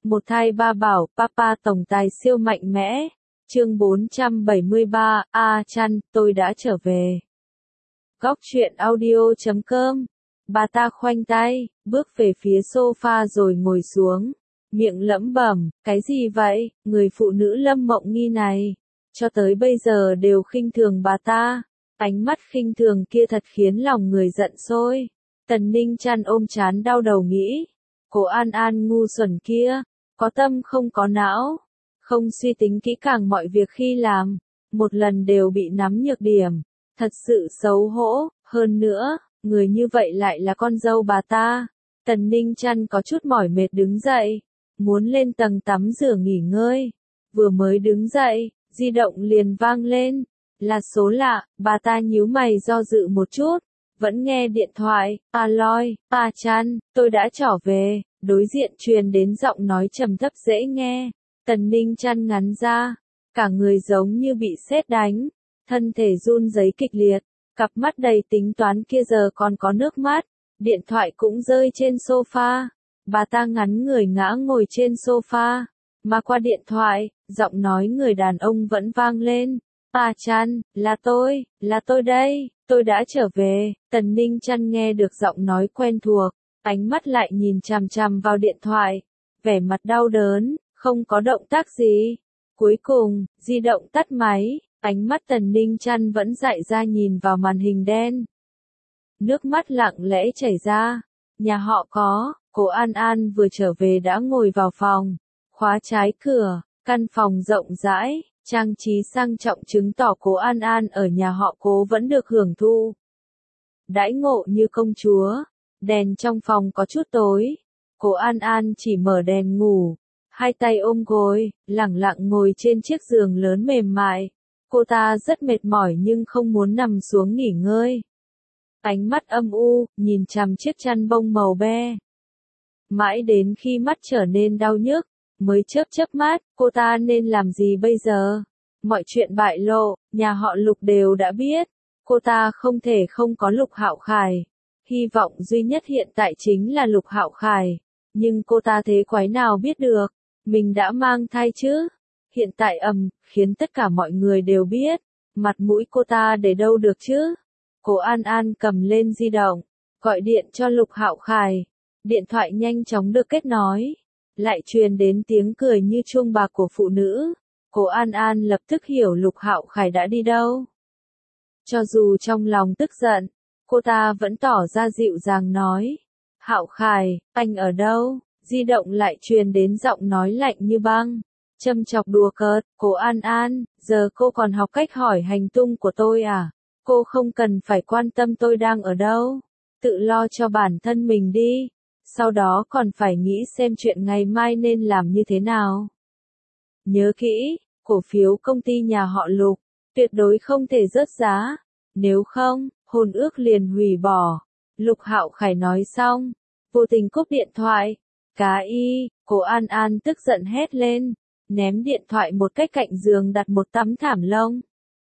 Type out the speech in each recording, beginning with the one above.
Một thai ba bảo, Papa tổng tài siêu mạnh mẽ. Chương 473, Chan, tôi đã trở về. Góc truyện audio.com. Bà ta khoanh tay, bước về phía sofa rồi ngồi xuống. Miệng lẩm bẩm, cái gì vậy, người phụ nữ Lâm Mộng Nghi này. Cho tới bây giờ đều khinh thường bà ta. Ánh mắt khinh thường kia thật khiến lòng người giận sôi. Tần Ninh Chan ôm trán đau đầu nghĩ. Cô An An ngu xuẩn kia. Có tâm không có não. Không suy tính kỹ càng mọi việc khi làm. Một lần đều bị nắm nhược điểm. Thật sự xấu hổ. Hơn nữa, người như vậy lại là con dâu bà ta. Tần Ninh Chan có chút mỏi mệt đứng dậy. Muốn lên tầng tắm rửa nghỉ ngơi. Vừa mới đứng dậy, di động liền vang lên. Là số lạ, bà ta nhíu mày do dự một chút. Vẫn nghe điện thoại, Aloy, Chan, tôi đã trở về. Đối diện truyền đến giọng nói trầm thấp dễ nghe. Tần Ninh Chan ngắn ra. Cả người giống như bị sét đánh. Thân thể run rẩy kịch liệt. Cặp mắt đầy tính toán kia giờ còn có nước mắt. Điện thoại cũng rơi trên sofa. Bà ta ngắn người ngã ngồi trên sofa. Mà qua điện thoại, giọng nói người đàn ông vẫn vang lên. Chan, là tôi đây, tôi đã trở về. Tần Ninh Chan nghe được giọng nói quen thuộc, ánh mắt lại nhìn chằm chằm vào điện thoại, vẻ mặt đau đớn, không có động tác gì. Cuối cùng, di động tắt máy, ánh mắt Tần Ninh Chan vẫn dại ra nhìn vào màn hình đen. Nước mắt lặng lẽ chảy ra, nhà họ có, cô An An vừa trở về đã ngồi vào phòng, khóa trái cửa, căn phòng rộng rãi. Trang trí sang trọng chứng tỏ cô An An ở nhà họ Cố vẫn được hưởng thụ. Đãi ngộ như công chúa, đèn trong phòng có chút tối. Cô An An chỉ mở đèn ngủ, hai tay ôm gối, lẳng lặng ngồi trên chiếc giường lớn mềm mại. Cô ta rất mệt mỏi nhưng không muốn nằm xuống nghỉ ngơi. Ánh mắt âm u, nhìn chằm chiếc chăn bông màu be. Mãi đến khi mắt trở nên đau nhức. Mới chớp mắt, cô ta nên làm gì bây giờ? Mọi chuyện bại lộ, nhà họ Lục đều đã biết. Cô ta không thể không có Lục Hạo Khải. Hy vọng duy nhất hiện tại chính là Lục Hạo Khải. Nhưng cô ta thế quái nào biết được, mình đã mang thai chứ? Hiện tại khiến tất cả mọi người đều biết. Mặt mũi cô ta để đâu được chứ? Cô An An cầm lên di động, gọi điện cho Lục Hạo Khải. Điện thoại nhanh chóng được kết nối. Lại truyền đến tiếng cười như chuông bạc của phụ nữ. Cô An An lập tức hiểu Lục Hạo Khải đã đi đâu. Cho dù trong lòng tức giận, cô ta vẫn tỏ ra dịu dàng nói. Hạo Khải, anh ở đâu? Di động lại truyền đến giọng nói lạnh như băng. Châm chọc đùa cợt, cô An An, giờ cô còn học cách hỏi hành tung của tôi à? Cô không cần phải quan tâm tôi đang ở đâu. Tự lo cho bản thân mình đi. Sau đó còn phải nghĩ xem chuyện ngày mai nên làm như thế nào. Nhớ kỹ, cổ phiếu công ty nhà họ Lục, tuyệt đối không thể rớt giá. Nếu không, hôn ước liền hủy bỏ. Lục Hạo Khải nói xong, vô tình cúp điện thoại. Cô An An tức giận hét lên, ném điện thoại một cách cạnh giường đặt một tấm thảm lông.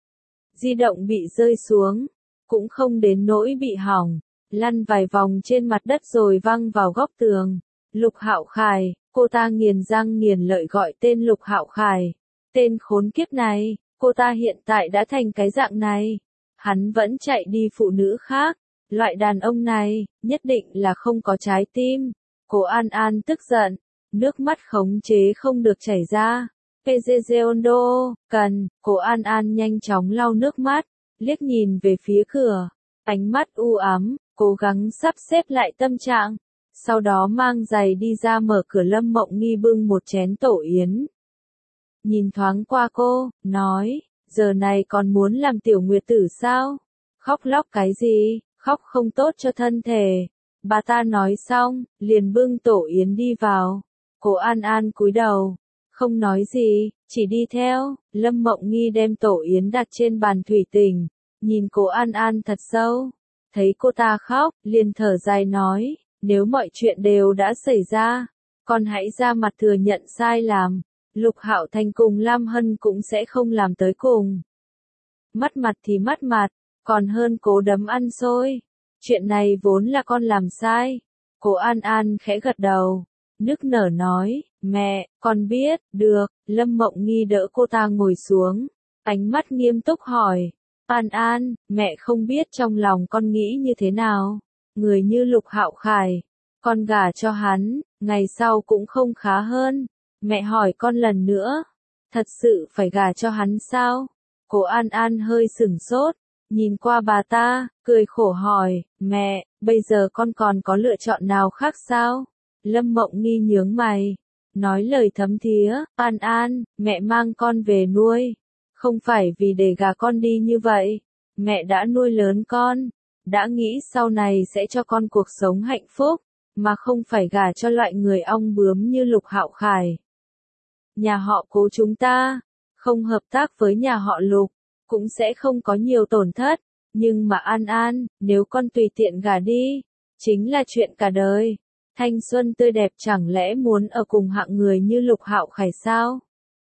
Di động bị rơi xuống, cũng không đến nỗi bị hỏng. Lăn vài vòng trên mặt đất rồi văng vào góc tường. Lục Hạo Khải, cô ta nghiền răng nghiền lợi gọi tên Lục Hạo Khải. Tên khốn kiếp này, cô ta hiện tại đã thành cái dạng này. Hắn vẫn chạy đi phụ nữ khác. Loại đàn ông này, nhất định là không có trái tim. Cô An An tức giận, nước mắt khống chế không được chảy ra. Pezzeondo, cô An An nhanh chóng lau nước mắt, liếc nhìn về phía cửa. Ánh mắt u ám. Cố gắng sắp xếp lại tâm trạng, sau đó mang giày đi ra mở cửa. Lâm Mộng Nghi bưng một chén tổ yến. Nhìn thoáng qua cô, nói, giờ này còn muốn làm tiểu nguyệt tử sao? Khóc lóc cái gì, khóc không tốt cho thân thể. Bà ta nói xong, liền bưng tổ yến đi vào. Cô An An cúi đầu, không nói gì, chỉ đi theo. Lâm Mộng Nghi đem tổ yến đặt trên bàn thủy tinh, nhìn cô An An thật sâu. Thấy cô ta khóc, liền thở dài nói, nếu mọi chuyện đều đã xảy ra, con hãy ra mặt thừa nhận sai làm. Lục Hạo Thành cùng Lam Hân cũng sẽ không làm tới cùng. Mất mặt thì mất mặt, còn hơn cố đấm ăn xôi. Chuyện này vốn là con làm sai. Cô An An khẽ gật đầu, nức nở nói, mẹ, con biết, được, Lâm Mộng Nghi đỡ cô ta ngồi xuống, ánh mắt nghiêm túc hỏi, An An, mẹ không biết trong lòng con nghĩ như thế nào, người như Lục Hạo Khải, con gả cho hắn, ngày sau cũng không khá hơn, mẹ hỏi con lần nữa, thật sự phải gả cho hắn sao? Cô An An hơi sửng sốt, nhìn qua bà ta, cười khổ hỏi, mẹ, bây giờ con còn có lựa chọn nào khác sao? Lâm Mộng Nghi nhướng mày, nói lời thấm thía, An An, mẹ mang con về nuôi, không phải vì để gả con đi như vậy, mẹ đã nuôi lớn con, đã nghĩ sau này sẽ cho con cuộc sống hạnh phúc, mà không phải gả cho loại người ong bướm như Lục Hạo Khải. Nhà họ Cố chúng ta, không hợp tác với nhà họ Lục, cũng sẽ không có nhiều tổn thất, nhưng mà An An, nếu con tùy tiện gả đi, chính là chuyện cả đời. Thanh xuân tươi đẹp chẳng lẽ muốn ở cùng hạng người như Lục Hạo Khải sao?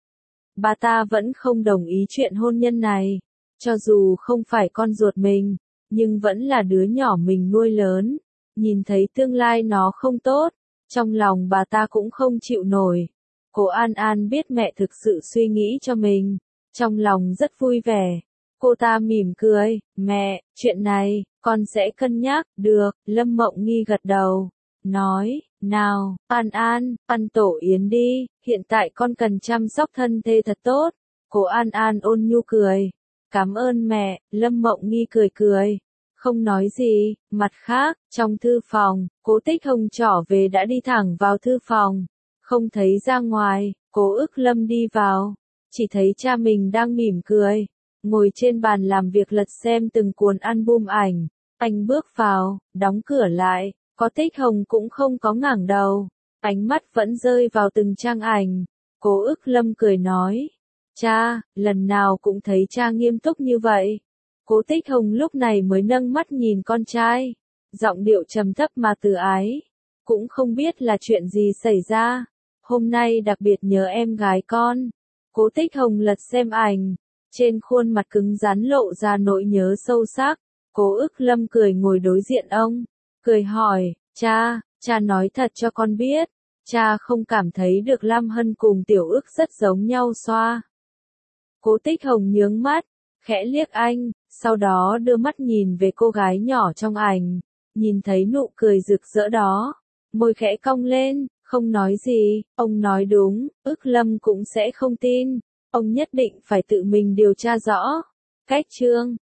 Bà ta vẫn không đồng ý chuyện hôn nhân này, cho dù không phải con ruột mình, nhưng vẫn là đứa nhỏ mình nuôi lớn, nhìn thấy tương lai nó không tốt, trong lòng bà ta cũng không chịu nổi. Cô An An biết mẹ thực sự suy nghĩ cho mình, trong lòng rất vui vẻ. Cô ta mỉm cười, mẹ, chuyện này, con sẽ cân nhắc, được, Lâm Mộng Nghi gật đầu, nói, nào, An An, ăn tổ yến đi, hiện tại con cần chăm sóc thân thể thật tốt. Cô An An ôn nhu cười, cảm ơn mẹ, Lâm Mộng Nghi cười cười, không nói gì. Mặt khác, trong thư phòng, Cố Tích Hồng trỏ về đã đi thẳng vào thư phòng, không thấy ra ngoài. Cố Ức Lâm đi vào, chỉ thấy cha mình đang mỉm cười, ngồi trên bàn làm việc lật xem từng cuốn album ảnh. Anh bước vào, đóng cửa lại, Cố Tích Hồng cũng không có ngẩng đầu, ánh mắt vẫn rơi vào từng trang ảnh. Cố Ức Lâm cười nói, cha, lần nào cũng thấy cha nghiêm túc như vậy. Cố Tích Hồng lúc này mới nâng mắt nhìn con trai, giọng điệu trầm thấp mà từ ái, cũng không biết là chuyện gì xảy ra, hôm nay đặc biệt nhớ em gái con. Cố Tích Hồng lật xem ảnh, trên khuôn mặt cứng rắn lộ ra nỗi nhớ sâu sắc. Cố Ức Lâm cười ngồi đối diện ông, cười hỏi, cha nói thật cho con biết, cha không cảm thấy được Lam Hân cùng Tiểu Ức rất giống nhau xoa. Cố Tích Hồng nhướng mắt, khẽ liếc anh, sau đó đưa mắt nhìn về cô gái nhỏ trong ảnh, nhìn thấy nụ cười rực rỡ đó, môi khẽ cong lên, không nói gì. Ông nói đúng, Ức Lâm cũng sẽ không tin, ông nhất định phải tự mình điều tra rõ. Cách chương